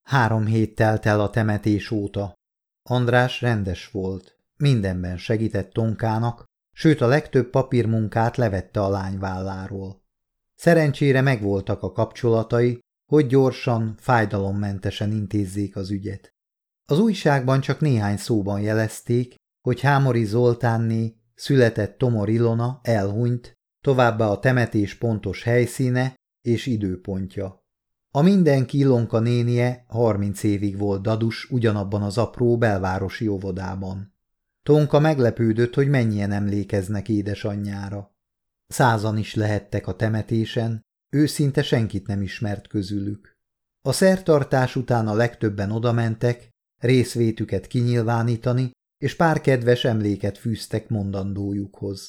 3 hét telt el a temetés óta. András rendes volt, mindenben segített Tonkának, sőt a legtöbb papírmunkát levette a lány válláról. Szerencsére megvoltak a kapcsolatai, hogy gyorsan, fájdalommentesen intézzék az ügyet. Az újságban csak néhány szóban jelezték, hogy Hámori Zoltánné született Tomor Ilona elhunyt, továbbá a temetés pontos helyszíne és időpontja. A mindenki Ilonka nénie 30 évig volt dadus ugyanabban az apró belvárosi óvodában. Tonka meglepődött, hogy mennyien emlékeznek édesanyjára. 100-an is lehettek a temetésen, ő szinte senkit nem ismert közülük. A szertartás után a legtöbben odamentek, részvétüket kinyilvánítani, és pár kedves emléket fűztek mondandójukhoz.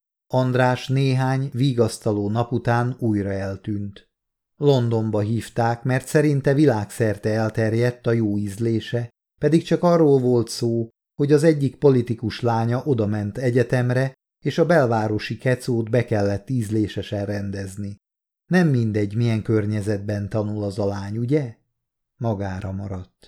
András néhány vigasztaló nap után újra eltűnt. Londonba hívták, mert szerinte világszerte elterjedt a jó ízlése, pedig csak arról volt szó, hogy az egyik politikus lánya odament egyetemre, és a belvárosi kecót be kellett ízlésesen rendezni. Nem mindegy, milyen környezetben tanul az a lány, ugye? Magára maradt.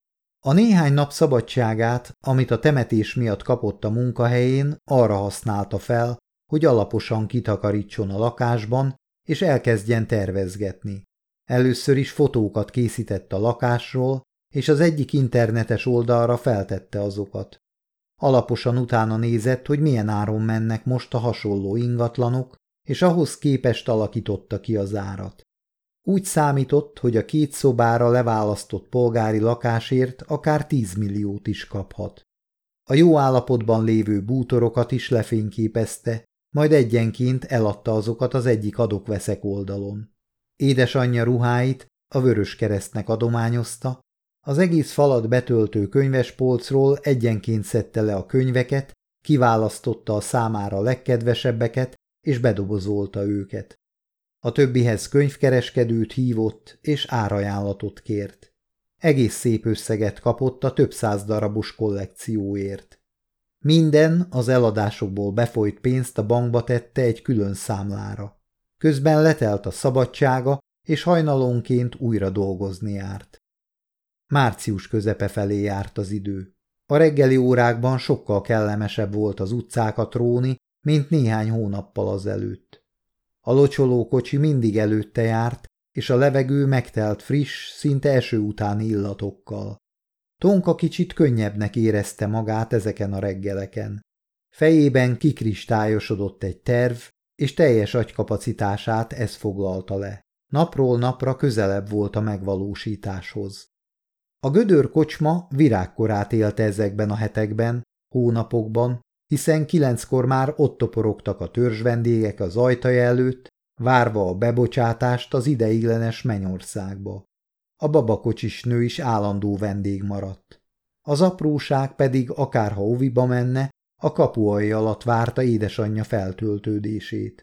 A néhány nap szabadságát, amit a temetés miatt kapott a munkahelyén, arra használta fel, hogy alaposan kitakarítson a lakásban, és elkezdjen tervezgetni. Először is fotókat készített a lakásról, és az egyik internetes oldalra feltette azokat. Alaposan utána nézett, hogy milyen áron mennek most a hasonló ingatlanok, és ahhoz képest alakította ki az árat. Úgy számított, hogy a 2 szobára leválasztott polgári lakásért akár 10 milliót is kaphat. A jó állapotban lévő bútorokat is lefényképezte, majd egyenként eladta azokat az egyik adok-veszek oldalon. Édesanyja ruháit a Vöröskeresztnek adományozta, az egész falat betöltő könyvespolcról egyenként szedte le a könyveket, kiválasztotta a számára legkedvesebbeket, és bedobozolta őket. A többihez könyvkereskedőt hívott, és árajánlatot kért. Egész szép összeget kapott a több 100 darabos kollekcióért. Minden az eladásokból befolyt pénzt a bankba tette egy külön számlára. Közben letelt a szabadsága, és hajnalonként újra dolgozni járt. Március közepe felé járt az idő. A reggeli órákban sokkal kellemesebb volt az utcákat róni, mint néhány hónappal azelőtt. A locsolókocsi mindig előtte járt, és a levegő megtelt friss, szinte eső utáni illatokkal. Tonka kicsit könnyebbnek érezte magát ezeken a reggeleken. Fejében kikristályosodott egy terv, és teljes agykapacitását ez foglalta le. Napról napra közelebb volt a megvalósításhoz. A Gödör kocsma virágkorát élte ezekben a hetekben, hónapokban, hiszen 9-kor már ott toporogtak a törzsvendégek az ajtaja előtt, várva a bebocsátást az ideiglenes mennyországba. A babakocsis nő is állandó vendég maradt. Az apróság pedig akárha oviba menne, a kapuaj alatt várta édesanyja feltöltődését.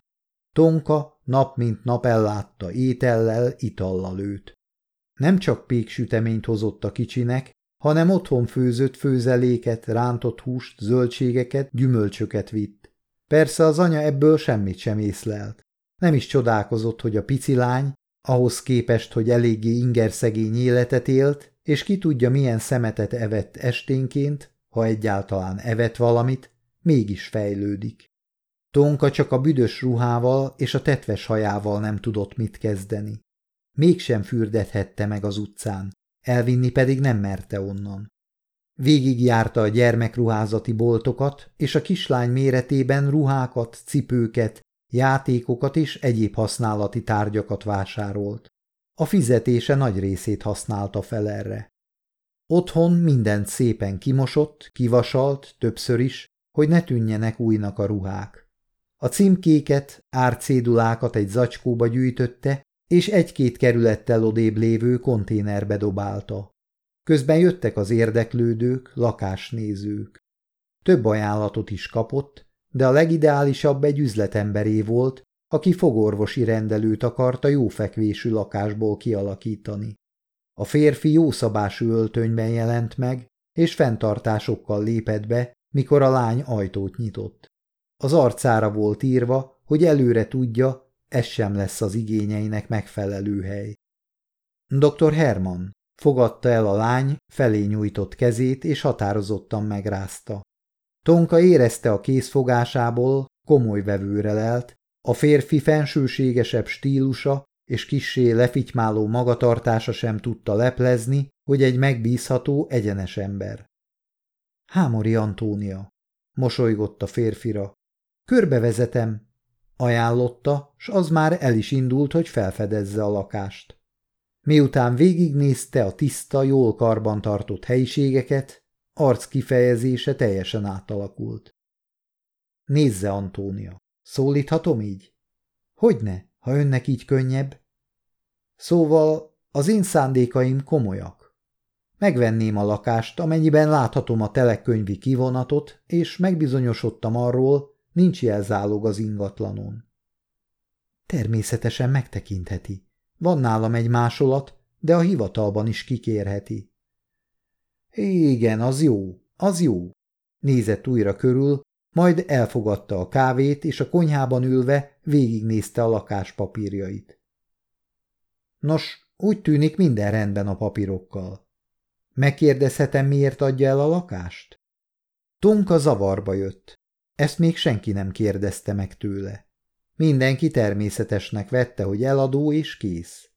Tonka nap mint nap ellátta étellel, itallal őt. Nem csak péksüteményt hozott a kicsinek, hanem otthon főzött főzeléket, rántott húst, zöldségeket, gyümölcsöket vitt. Persze az anya ebből semmit sem észlelt. Nem is csodálkozott, hogy a pici lány, ahhoz képest, hogy eléggé ingerszegény életet élt, és ki tudja milyen szemetet evett esténként, ha egyáltalán evett valamit, mégis fejlődik. Tonka csak a büdös ruhával és a tetves hajával nem tudott mit kezdeni. Mégsem fürdethette meg az utcán, elvinni pedig nem merte onnan. Végigjárta a gyermekruházati boltokat, és a kislány méretében ruhákat, cipőket, játékokat és egyéb használati tárgyakat vásárolt. A fizetése nagy részét használta fel erre. Otthon mindent szépen kimosott, kivasalt, többször is, hogy ne tűnjenek újnak a ruhák. A címkéket, árcédulákat egy zacskóba gyűjtötte, és 1-2 kerülettel odébb lévő konténerbe dobálta. Közben jöttek az érdeklődők, lakásnézők. Több ajánlatot is kapott, de a legideálisabb egy üzletemberé volt, aki fogorvosi rendelőt akart a jófekvésű lakásból kialakítani. A férfi jószabású öltönyben jelent meg, és fenntartásokkal lépett be, mikor a lány ajtót nyitott. Az arcára volt írva, hogy előre tudja, ez sem lesz az igényeinek megfelelő hely. Dr. Herman, Fogadta el a lány felé nyújtott kezét, és határozottan megrázta. Tonka érezte a kézfogásából, komoly vevőre lelt, a férfi fensőségesebb stílusa és kissé lefitymáló magatartása sem tudta leplezni, hogy egy megbízható, egyenes ember. Hámori Antónia, mosolygott a férfira. Körbevezetem, ajánlotta, s az már el is indult, hogy felfedezze a lakást. Miután végignézte a tiszta, jól karbantartott helyiségeket, arc kifejezése teljesen átalakult. Nézze, Antónia, szólíthatom így? Hogyne, ha önnek így könnyebb? Szóval az én szándékaim komolyak. Megvenném a lakást, amennyiben láthatom a telekönyvi kivonatot, és megbizonyosodtam arról, nincs jelzálog az ingatlanon. Természetesen megtekintheti. Van nálam egy másolat, de a hivatalban is kikérheti. Igen, az jó, az jó. Nézett újra körül, majd elfogadta a kávét, és a konyhában ülve végignézte a lakás papírjait. Nos, úgy tűnik, minden rendben a papírokkal. Megkérdezhetem, miért adja el a lakást? Tonka zavarba jött. Ezt még senki nem kérdezte meg tőle. Mindenki természetesnek vette, hogy eladó és kész.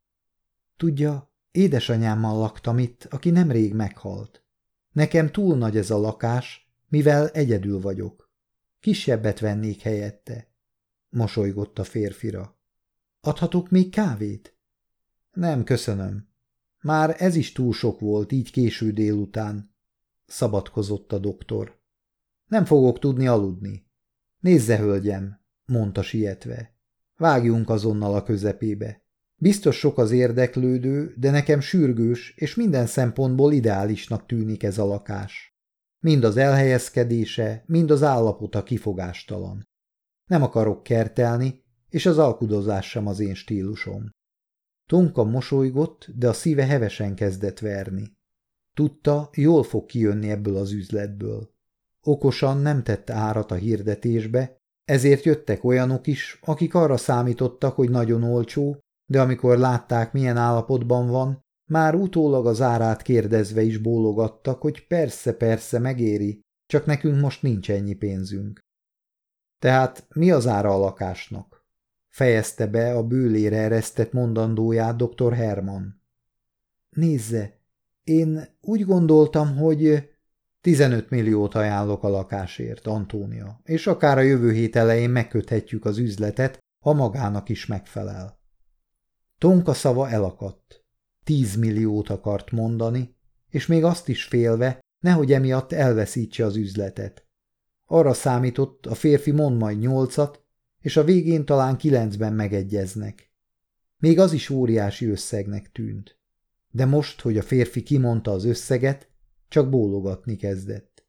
Tudja, édesanyámmal laktam itt, aki nemrég meghalt. Nekem túl nagy ez a lakás, mivel egyedül vagyok. Kisebbet vennék helyette. Mosolygott a férfira. Adhatok még kávét? Nem, köszönöm. Már ez is túl sok volt, így késő délután. Szabadkozott a doktor. Nem fogok tudni aludni. Nézze, hölgyem, mondta sietve. Vágjunk azonnal a közepébe. Biztos sok az érdeklődő, de nekem sürgős, és minden szempontból ideálisnak tűnik ez a lakás. Mind az elhelyezkedése, mind az állapota kifogástalan. Nem akarok kertelni, és az alkudozás sem az én stílusom. Tonka mosolygott, de a szíve hevesen kezdett verni. Tudta, jól fog kijönni ebből az üzletből. Okosan nem tette árat a hirdetésbe, ezért jöttek olyanok is, akik arra számítottak, hogy nagyon olcsó, de amikor látták, milyen állapotban van, már utólag az árát kérdezve is bólogattak, hogy persze megéri, csak nekünk most nincs ennyi pénzünk. Tehát mi az ára a lakásnak? Fejezte be a bőlére eresztett mondandóját dr. Herman. Nézze, én úgy gondoltam, hogy 15 milliót ajánlok a lakásért, Antónia, és akár a jövő hét elején megköthetjük az üzletet, ha magának is megfelel. Tonka szava elakadt. 10 milliót akart mondani, és még azt is félve, nehogy emiatt elveszítse az üzletet. Arra számított, a férfi mond majd 8-at, és a végén talán 9-ben megegyeznek. Még az is óriási összegnek tűnt. De most, hogy a férfi kimondta az összeget, csak bólogatni kezdett.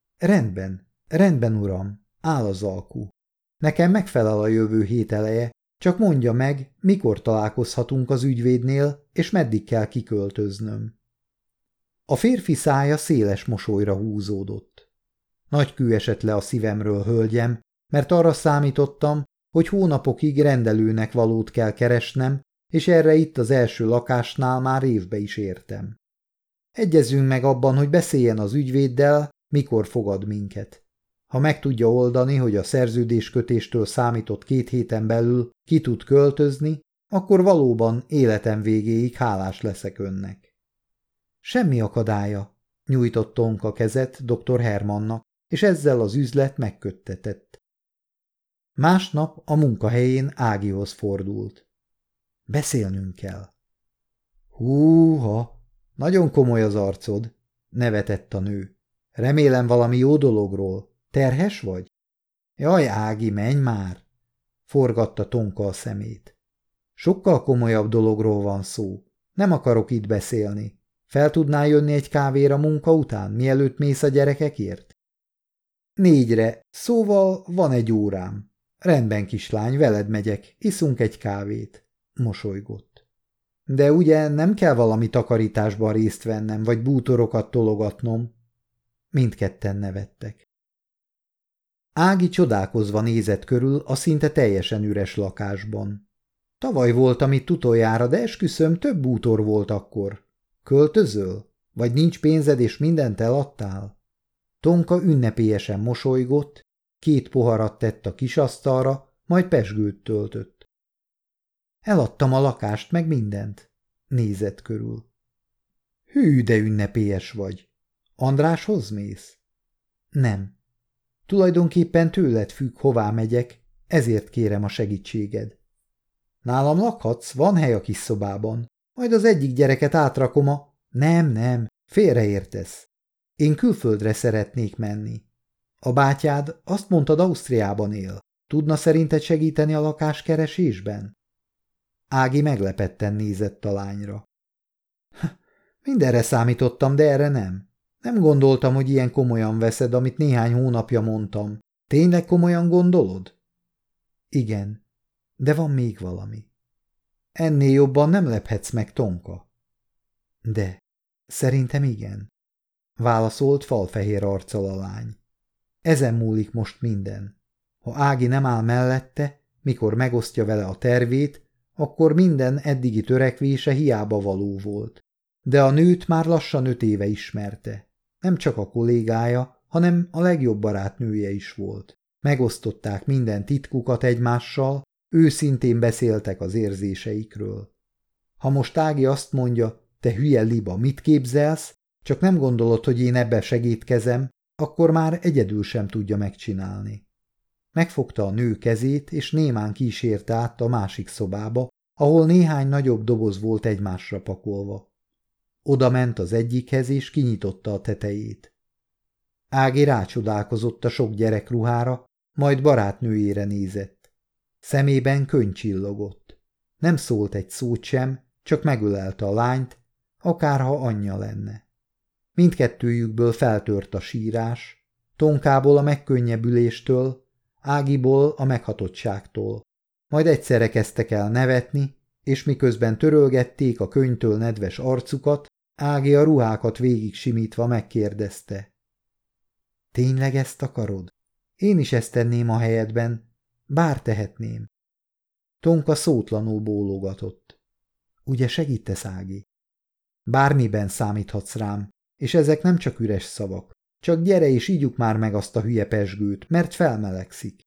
Rendben, uram, áll az alku. Nekem megfelel a jövő hét eleje, csak mondja meg, mikor találkozhatunk az ügyvédnél, és meddig kell kiköltöznöm. A férfi szája széles mosolyra húzódott. Nagy kő esett le a szívemről, hölgyem, mert arra számítottam, hogy hónapokig rendelőnek valót kell keresnem, és erre itt az első lakásnál már évbe is értem. Egyezünk meg abban, hogy beszéljen az ügyvéddel, mikor fogad minket. Ha meg tudja oldani, hogy a szerződéskötéstől számított 2 héten belül ki tud költözni, akkor valóban életem végéig hálás leszek önnek. Semmi akadálya, nyújtott Tonka kezet dr. Hermannak, és ezzel az üzlet megköttetett. Másnap a munkahelyén Ágihoz fordult. Beszélnünk kell. Húha, nagyon komoly az arcod, nevetett a nő. Remélem valami jó dologról. Terhes vagy? Jaj, Ági, menj már! Forgatta Tonka a szemét. Sokkal komolyabb dologról van szó. Nem akarok itt beszélni. Fel tudnál jönni egy kávéra munka után, mielőtt mész a gyerekekért? 4-re, szóval van egy órám. Rendben, kislány, veled megyek, iszunk egy kávét. Mosolygott. De ugye nem kell valami takarításban részt vennem, vagy bútorokat tologatnom? Mindketten nevettek. Ági csodálkozva nézett körül a szinte teljesen üres lakásban. Tavaly voltam itt utoljára, de esküszöm, több bútor volt akkor. Költözöl? Vagy nincs pénzed és mindent eladtál? Tonka ünnepélyesen mosolygott, 2 poharat tett a kisasztalra, majd pezsgőt töltött. Eladtam a lakást, meg mindent. Nézett körül. Hű, de ünnepélyes vagy. Andráshoz mész? Nem. Tulajdonképpen tőled függ, hová megyek, ezért kérem a segítséged. Nálam lakhatsz, van hely a kis szobában. Majd az egyik gyereket átrakom a... Nem, félreértesz. Én külföldre szeretnék menni. A bátyád, azt mondtad, Ausztriában él. Tudna szerinted segíteni a lakáskeresésben? Ági meglepetten nézett a lányra. Mindenre számítottam, de erre nem. Nem gondoltam, hogy ilyen komolyan veszed, amit néhány hónapja mondtam. Tényleg komolyan gondolod? Igen, de van még valami. Ennél jobban nem lephetsz meg, Tonka. De, szerintem igen, válaszolt falfehér arccal a lány. Ezen múlik most minden. Ha Ági nem áll mellette, mikor megosztja vele a tervét, akkor minden eddigi törekvése hiába való volt. De a nőt már lassan 5 éve ismerte. Nem csak a kollégája, hanem a legjobb barátnője is volt. Megosztották minden titkukat egymással, őszintén beszéltek az érzéseikről. Ha most Ági azt mondja, te hülye liba, mit képzelsz, csak nem gondolod, hogy én ebbe segítkezem, akkor már egyedül sem tudja megcsinálni. Megfogta a nő kezét, és némán kísérte át a másik szobába, ahol néhány nagyobb doboz volt egymásra pakolva. Oda ment az egyikhez, és kinyitotta a tetejét. Ági rácsodálkozott a sok gyerekruhára, majd barátnőjére nézett. Szemében könny csillogott. Nem szólt egy szót sem, csak megölelte a lányt, akárha anyja lenne. Mindkettőjükből feltört a sírás, Tonkából a megkönnyebbüléstől, Ágiból a meghatottságtól. Majd egyszerre kezdtek el nevetni, és miközben törölgették a könnytől nedves arcukat, Ági a ruhákat végig simítva megkérdezte. Tényleg ezt akarod? Én is ezt tenném a helyedben, bár tehetném. Tonka szótlanul bólogatott. Ugye segítesz, Ági? Bármiben számíthatsz rám, és ezek nem csak üres szavak. Csak gyere és ígyuk már meg azt a hülye pezsgőt, mert felmelegszik.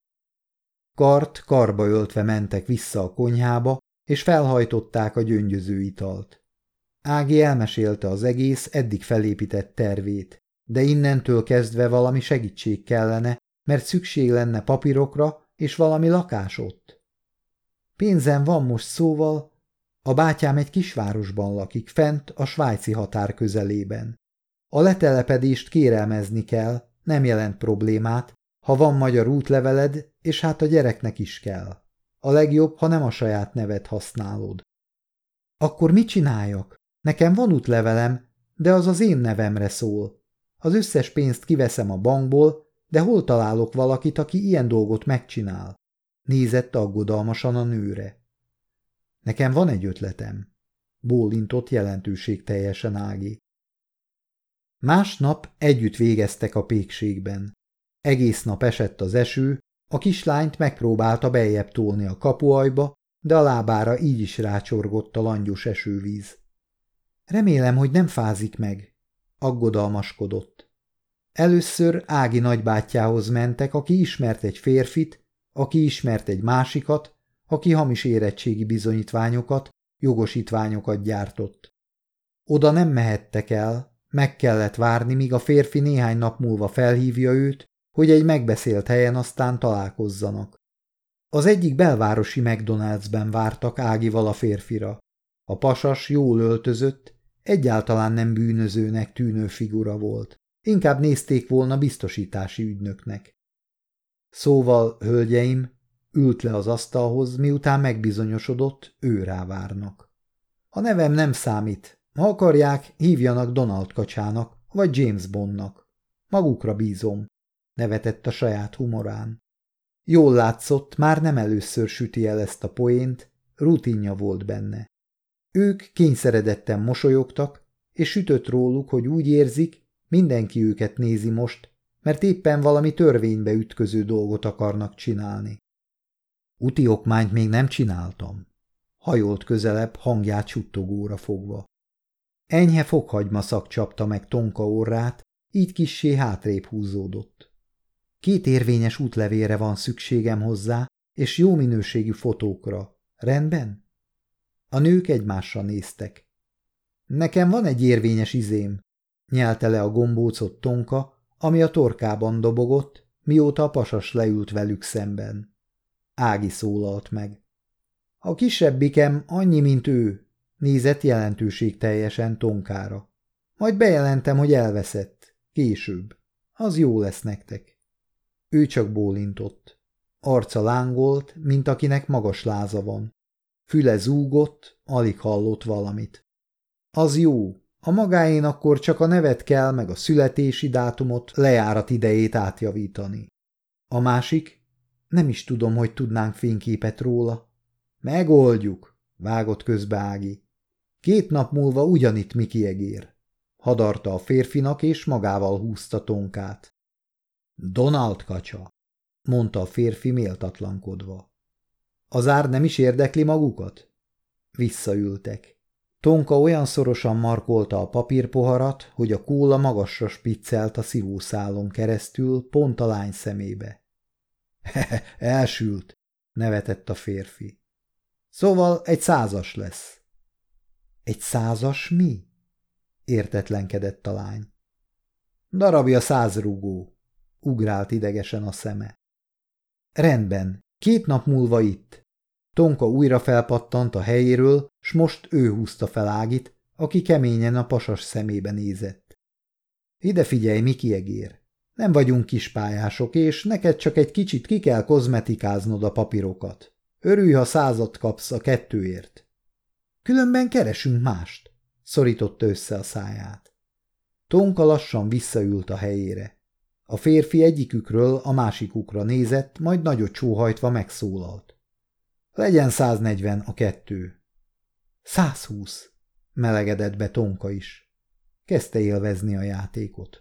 Kart karba öltve mentek vissza a konyhába, és felhajtották a gyöngyöző italt. Ági elmesélte az egész eddig felépített tervét, de innentől kezdve valami segítség kellene, mert szükség lenne papírokra és valami lakás ott. Pénzem van most, szóval, a bátyám egy kisvárosban lakik, fent a svájci határ közelében. A letelepedést kérelmezni kell, nem jelent problémát, ha van magyar útleveled, és hát a gyereknek is kell. A legjobb, ha nem a saját nevet használod. Akkor mit csináljak? Nekem van útlevelem, de az az én nevemre szól. Az összes pénzt kiveszem a bankból, de hol találok valakit, aki ilyen dolgot megcsinál? Nézett aggodalmasan a nőre. Nekem van egy ötletem, bólintott jelentőségteljesen Ági. Másnap együtt végeztek a pékségben. Egész nap esett az eső, a kislányt megpróbálta beljebb tolni a kapuajba, de a lábára így is rácsorgott a langyos esővíz. Remélem, hogy nem fázik meg, aggodalmaskodott. Először Ági nagybátyjához mentek, aki ismert egy férfit, aki ismert egy másikat, aki hamis érettségi bizonyítványokat, jogosítványokat gyártott. Oda nem mehettek el, meg kellett várni, míg a férfi néhány nap múlva felhívja őt, hogy egy megbeszélt helyen aztán találkozzanak. Az egyik belvárosi McDonald'sben vártak Ágival a férfira. A pasas jól öltözött, egyáltalán nem bűnözőnek tűnő figura volt. Inkább nézték volna biztosítási ügynöknek. Szóval, hölgyeim, ült le az asztalhoz, miután megbizonyosodott, őrá várnak. A nevem nem számít. Ha akarják, hívjanak Donald kacsának, vagy James Bondnak. Magukra bízom, nevetett a saját humorán. Jól látszott, már nem először süti el ezt a poént, rutinja volt benne. Ők kényszeredetten mosolyogtak, és sütött róluk, hogy úgy érzik, mindenki őket nézi most, mert éppen valami törvénybe ütköző dolgot akarnak csinálni. Úti okmányt még nem csináltam. Hajolt közelebb, hangját suttogóra fogva. Enyhe fokhagymaszag csapta meg Tonka orrát, így kissé hátrébb húzódott. 2 érvényes útlevélre van szükségem hozzá, és jó minőségű fotókra. Rendben? A nők egymásra néztek. Nekem van egy érvényes izém, nyelte le a gombócot Tonka, ami a torkában dobogott, mióta a pasas leült velük szemben. Ági szólalt meg. A kisebbikem annyi, mint ő, nézett jelentőségteljesen Tonkára. Majd bejelentem, hogy elveszett. Később. Az jó lesz nektek. Ő csak bólintott. Arca lángolt, mint akinek magas láza van. Füle zúgott, alig hallott valamit. Az jó. A magáén akkor csak a nevet kell, meg a születési dátumot, lejárat idejét átjavítani. A másik? Nem is tudom, hogy tudnánk fényképet róla. Megoldjuk, vágott közbe Ági. 2 nap múlva ugyanitt Miki egér. Hadarta a férfinak, és magával húzta Tonkát. Donald kacsa, mondta a férfi méltatlankodva. Az ár nem is érdekli magukat? Visszaültek. Tonka olyan szorosan markolta a papírpoharat, hogy a kóla magasra spiccelt a szívószálon keresztül, pont a lány szemébe. Elsült, nevetett a férfi. Szóval egy 100-as lesz. Egy 100-as mi? Értetlenkedett a lány. Darabja 100 rugó, ugrált idegesen a szeme. Rendben, 2 nap múlva itt. Tonka újra felpattant a helyéről, s most ő húzta fel Ágit, aki keményen a pasas szemébe nézett. Ide figyelj, Miki egér. Nem vagyunk kispályások, és neked csak egy kicsit ki kell kozmetikáznod a papírokat. Örülj, ha 100-at kapsz a 2-ért. Különben keresünk mást, szorította össze a száját. Tonka lassan visszaült a helyére. A férfi egyikükről a másikukra nézett, majd nagyot sóhajtva megszólalt. Legyen 140 a 2. 120, melegedett be Tonka is. Kezdte élvezni a játékot.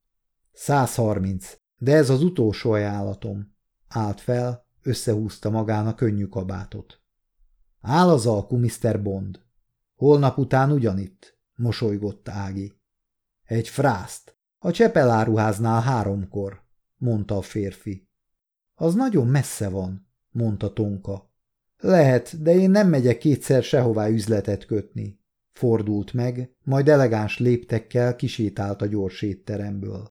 130, de ez az utolsó ajánlatom. Állt fel, összehúzta magán a könnyű kabátot. Áll az alku, Mr. Bond. Holnap után ugyanitt, mosolygott Ági. Egy frászt, a csepeláruháznál 3-kor, mondta a férfi. Az nagyon messze van, mondta Tonka. Lehet, de én nem megyek 2-szer sehová üzletet kötni. Fordult meg, majd elegáns léptekkel kisétált a gyors étteremből.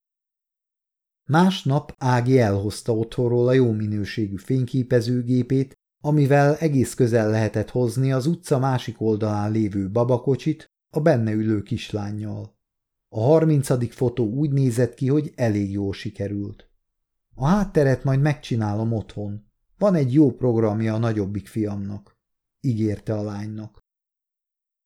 Másnap Ági elhozta otthonról a jó minőségű fényképezőgépét, amivel egész közel lehetett hozni az utca másik oldalán lévő babakocsit a benne ülő kislánnyal. A 30. fotó úgy nézett ki, hogy elég jól sikerült. A hátteret majd megcsinálom otthon. Van egy jó programja a nagyobbik fiamnak, ígérte a lánynak.